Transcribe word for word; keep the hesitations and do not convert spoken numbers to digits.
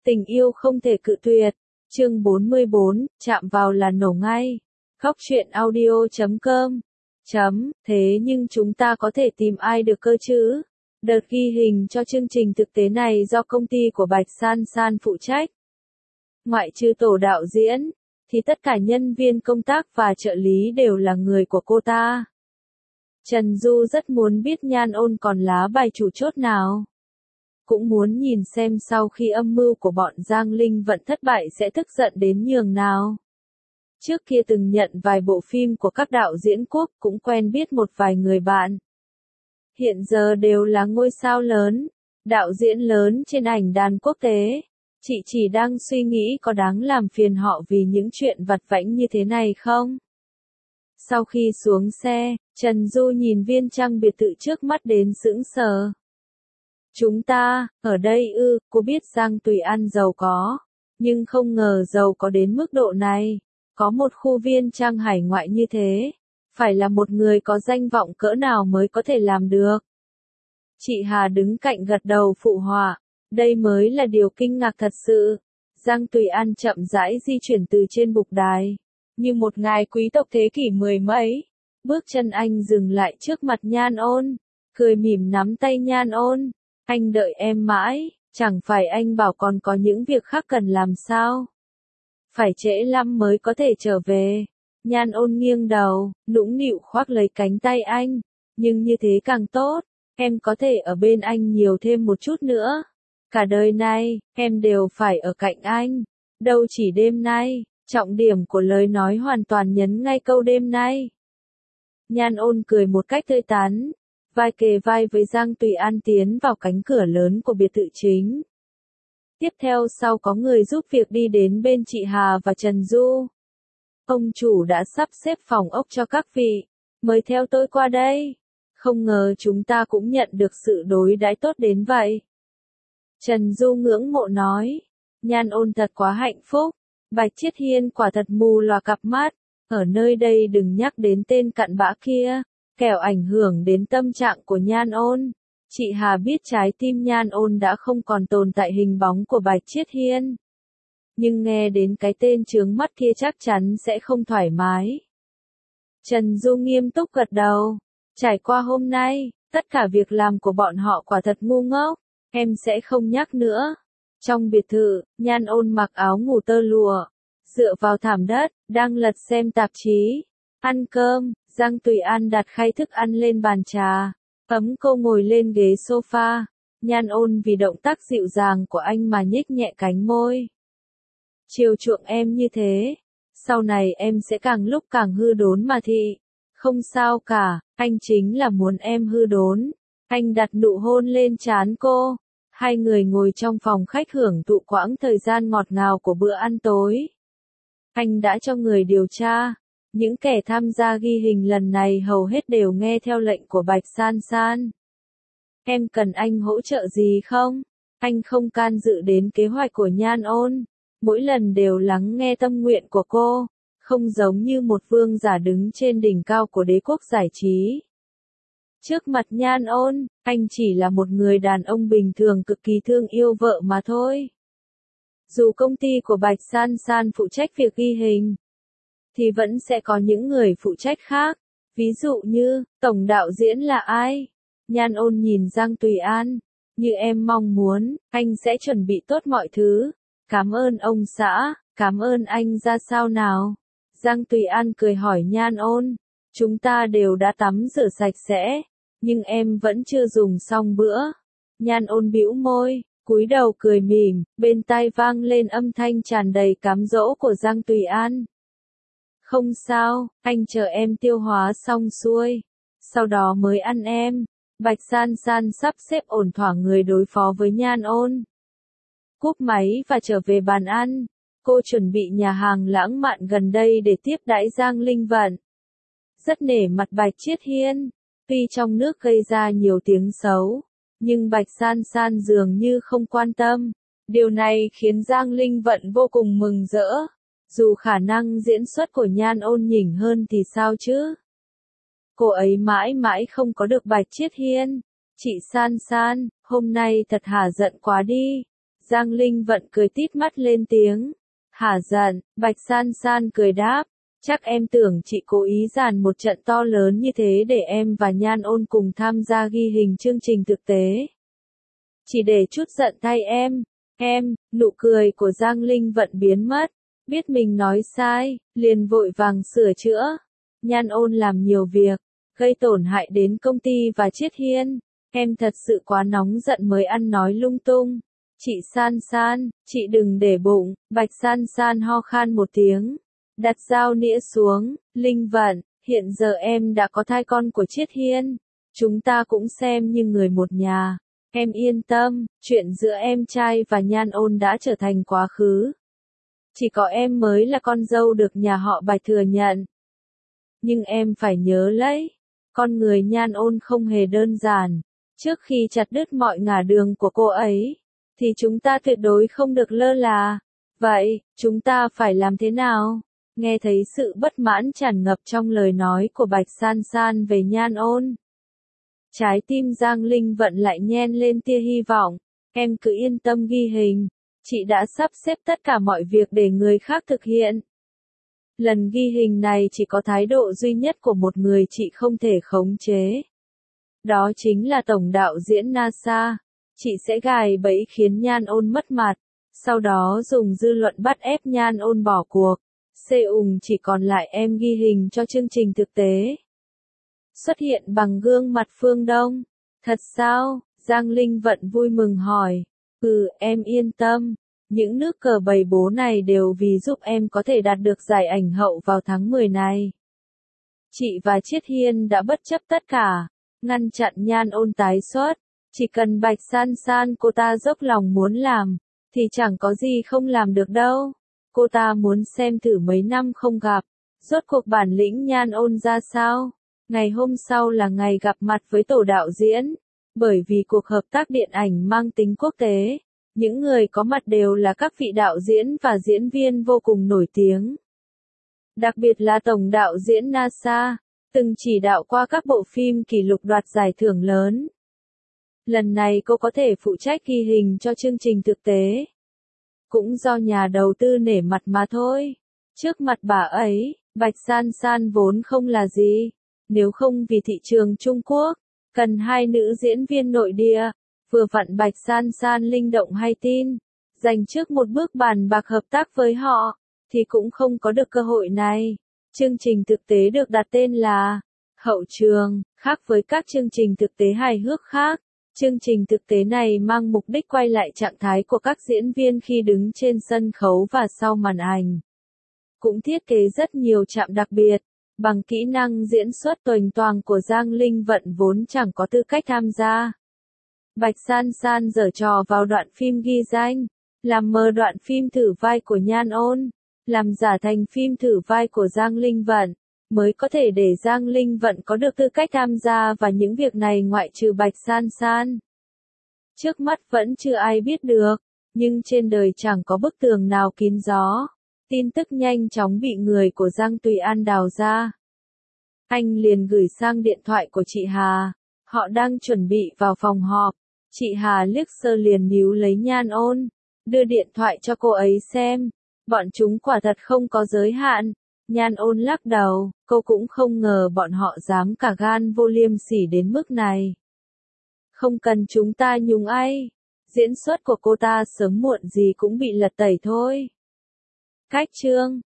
Tình yêu không thể cự tuyệt. Chương bốn mươi bốn, chạm vào là nổ ngay. Khóc chuyện audio chấm com. Chấm, thế nhưng chúng ta có thể tìm ai được cơ chứ? Đợt ghi hình cho chương trình thực tế này do công ty của Bạch San San phụ trách. Ngoại trừ tổ đạo diễn, thì tất cả nhân viên công tác và trợ lý đều là người của cô ta. Trần Du rất muốn biết Nhan Ôn còn lá bài chủ chốt nào. Cũng muốn nhìn xem sau khi âm mưu của bọn Giang Linh Vận thất bại sẽ tức giận đến nhường nào. Trước kia từng nhận vài bộ phim của các đạo diễn quốc, cũng quen biết một vài người bạn. Hiện giờ đều là ngôi sao lớn, đạo diễn lớn trên ảnh đàn quốc tế. Chị chỉ đang suy nghĩ có đáng làm phiền họ vì những chuyện vặt vãnh như thế này không? Sau khi xuống xe, Trần Du nhìn viên trang biệt thự trước mắt đến sững sờ. Chúng ta, ở đây ư, cô biết Giang Tùy An giàu có, nhưng không ngờ giàu có đến mức độ này. Có một khu viên trang hải ngoại như thế, phải là một người có danh vọng cỡ nào mới có thể làm được. Chị Hà đứng cạnh gật đầu phụ họa, đây mới là điều kinh ngạc thật sự. Giang Tùy An chậm rãi di chuyển từ trên bục đài, như một ngài quý tộc thế kỷ mười mấy. Bước chân anh dừng lại trước mặt Nhan Ôn, cười mỉm nắm tay Nhan Ôn. Anh đợi em mãi, chẳng phải anh bảo còn có những việc khác cần làm sao? Phải trễ lắm mới có thể trở về. Nhan Ôn nghiêng đầu, nũng nịu khoác lấy cánh tay anh. Nhưng như thế càng tốt, em có thể ở bên anh nhiều thêm một chút nữa. Cả đời này, em đều phải ở cạnh anh. Đâu chỉ đêm nay, trọng điểm của lời nói hoàn toàn nhấn ngay câu đêm nay. Nhan Ôn cười một cách tươi tắn, vai kề vai với Giang Tùy An tiến vào cánh cửa lớn của biệt thự chính. Tiếp theo sau có người giúp việc đi đến bên chị Hà và Trần Du. Ông chủ đã sắp xếp phòng ốc cho các vị, mời theo tôi qua đây. Không ngờ chúng ta cũng nhận được sự đối đãi tốt đến vậy. Trần Du ngưỡng mộ nói, Nhan Ôn thật quá hạnh phúc, Bạch Chiết Hiên quả thật mù lòa cặp mắt, ở nơi đây đừng nhắc đến tên cặn bã kia, kẻo ảnh hưởng đến tâm trạng của Nhan Ôn. Chị Hà biết trái tim Nhan Ôn đã không còn tồn tại hình bóng của Bạch Chiết Hiên. Nhưng nghe đến cái tên chướng mắt kia chắc chắn sẽ không thoải mái. Trần Du nghiêm túc gật đầu. Trải qua hôm nay, tất cả việc làm của bọn họ quả thật ngu ngốc. Em sẽ không nhắc nữa. Trong biệt thự, Nhan Ôn mặc áo ngủ tơ lụa, dựa vào thảm đất, đang lật xem tạp chí. Ăn cơm, Giang Tùy An đặt khay thức ăn lên bàn trà. Ấm cô ngồi lên ghế sofa. Nhan Ôn vì động tác dịu dàng của anh mà nhếch nhẹ cánh môi. Chiều chuộng em như thế, sau này em sẽ càng lúc càng hư đốn mà thị. Không sao cả, anh chính là muốn em hư đốn. Anh đặt nụ hôn lên trán cô. Hai người ngồi trong phòng khách hưởng thụ quãng thời gian ngọt ngào của bữa ăn tối. Anh đã cho người điều tra. Những kẻ tham gia ghi hình lần này hầu hết đều nghe theo lệnh của Bạch San San. Em cần anh hỗ trợ gì không? Anh không can dự đến kế hoạch của Nhan Ôn. Mỗi lần đều lắng nghe tâm nguyện của cô. Không giống như một vương giả đứng trên đỉnh cao của đế quốc giải trí. Trước mặt Nhan Ôn, anh chỉ là một người đàn ông bình thường cực kỳ thương yêu vợ mà thôi. Dù công ty của Bạch San San phụ trách việc ghi hình, thì vẫn sẽ có những người phụ trách khác. Ví dụ như, tổng đạo diễn là ai? Nhan Ôn nhìn Giang Tùy An. Như em mong muốn, anh sẽ chuẩn bị tốt mọi thứ. Cảm ơn ông xã, cảm ơn anh ra sao nào? Giang Tùy An cười hỏi Nhan Ôn. Chúng ta đều đã tắm rửa sạch sẽ, nhưng em vẫn chưa dùng xong bữa. Nhan Ôn bĩu môi, cúi đầu cười mỉm, bên tai vang lên âm thanh tràn đầy cám dỗ của Giang Tùy An. Không sao, anh chờ em tiêu hóa xong xuôi, sau đó mới ăn em. Bạch San San sắp xếp ổn thỏa người đối phó với Nhan Ôn. Cúp máy và trở về bàn ăn, cô chuẩn bị nhà hàng lãng mạn gần đây để tiếp đãi Giang Linh Vận. Rất nể mặt Bạch Chiết Hiên, tuy trong nước gây ra nhiều tiếng xấu, nhưng Bạch San San dường như không quan tâm. Điều này khiến Giang Linh Vận vô cùng mừng rỡ. Dù khả năng diễn xuất của Nhan Ôn nhỉnh hơn thì sao chứ? Cô ấy mãi mãi không có được Bạch Chiết Hiên. Chị San San, hôm nay thật hả giận quá đi. Giang Linh Vận cười tít mắt lên tiếng. Hả giận, Bạch San San cười đáp. Chắc em tưởng chị cố ý dàn một trận to lớn như thế để em và Nhan Ôn cùng tham gia ghi hình chương trình thực tế. Chỉ để chút giận thay em. Em, nụ cười của Giang Linh Vận biến mất. Biết mình nói sai, liền vội vàng sửa chữa. Nhan Ôn làm nhiều việc, gây tổn hại đến công ty và Chiết Hiên. Em thật sự quá nóng giận mới ăn nói lung tung. Chị San San, chị đừng để bụng. Bạch San San ho khan một tiếng. Đặt dao nĩa xuống. Linh Vận, hiện giờ em đã có thai con của Chiết Hiên. Chúng ta cũng xem như người một nhà. Em yên tâm, chuyện giữa em trai và Nhan Ôn đã trở thành quá khứ. Chỉ có em mới là con dâu được nhà họ Bạch thừa nhận. Nhưng em phải nhớ lấy, con người Nhan Ôn không hề đơn giản. Trước khi chặt đứt mọi ngả đường của cô ấy, thì chúng ta tuyệt đối không được lơ là. Vậy, chúng ta phải làm thế nào? Nghe thấy sự bất mãn tràn ngập trong lời nói của Bạch San San về Nhan Ôn. Trái tim Giang Linh Vận lại nhen lên tia hy vọng. Em cứ yên tâm ghi hình. Chị đã sắp xếp tất cả mọi việc để người khác thực hiện. Lần ghi hình này chỉ có thái độ duy nhất của một người chị không thể khống chế. Đó chính là tổng đạo diễn NASA. Chị sẽ gài bẫy khiến Nhan Ôn mất mặt. Sau đó dùng dư luận bắt ép Nhan Ôn bỏ cuộc. Xê ùng chỉ còn lại em ghi hình cho chương trình thực tế. Xuất hiện bằng gương mặt Phương Đông. Thật sao? Giang Linh Vận vui mừng hỏi. Ừ, em yên tâm. Những nước cờ bầy bố này đều vì giúp em có thể đạt được giải ảnh hậu vào tháng mười này. Chị và Chiết Hiên đã bất chấp tất cả, ngăn chặn Nhan Ôn tái xuất. Chỉ cần Bạch San San cô ta dốc lòng muốn làm, thì chẳng có gì không làm được đâu. Cô ta muốn xem thử mấy năm không gặp, rốt cuộc bản lĩnh Nhan Ôn ra sao. Ngày hôm sau là ngày gặp mặt với tổ đạo diễn. Bởi vì cuộc hợp tác điện ảnh mang tính quốc tế, những người có mặt đều là các vị đạo diễn và diễn viên vô cùng nổi tiếng. Đặc biệt là tổng đạo diễn NASA, từng chỉ đạo qua các bộ phim kỷ lục đoạt giải thưởng lớn. Lần này cô có thể phụ trách ghi hình cho chương trình thực tế. Cũng do nhà đầu tư nể mặt mà thôi. Trước mặt bà ấy, Bạch San San vốn không là gì. Nếu không vì thị trường Trung Quốc, cần hai nữ diễn viên nội địa, vừa vặn Bạch San San linh động hay tin, dành trước một bước bàn bạc hợp tác với họ, thì cũng không có được cơ hội này. Chương trình thực tế được đặt tên là Hậu Trường, khác với các chương trình thực tế hài hước khác. Chương trình thực tế này mang mục đích quay lại trạng thái của các diễn viên khi đứng trên sân khấu và sau màn ảnh. Cũng thiết kế rất nhiều trạm đặc biệt, bằng kỹ năng diễn xuất toành toàng của Giang Linh Vận vốn chẳng có tư cách tham gia. Bạch San San giở trò vào đoạn phim ghi danh, làm mờ đoạn phim thử vai của Nhan Ôn, làm giả thành phim thử vai của Giang Linh Vận, mới có thể để Giang Linh Vận có được tư cách tham gia vào những việc này ngoại trừ Bạch San San. Trước mắt vẫn chưa ai biết được, nhưng trên đời chẳng có bức tường nào kín gió. Tin tức nhanh chóng bị người của Giang Tùy An đào ra. Anh liền gửi sang điện thoại của chị Hà. Họ đang chuẩn bị vào phòng họp. Chị Hà liếc sơ liền níu lấy Nhan Ôn, đưa điện thoại cho cô ấy xem. Bọn chúng quả thật không có giới hạn. Nhan Ôn lắc đầu, cô cũng không ngờ bọn họ dám cả gan vô liêm sỉ đến mức này. Không cần chúng ta nhúng ai. Diễn xuất của cô ta sớm muộn gì cũng bị lật tẩy thôi. Cách chương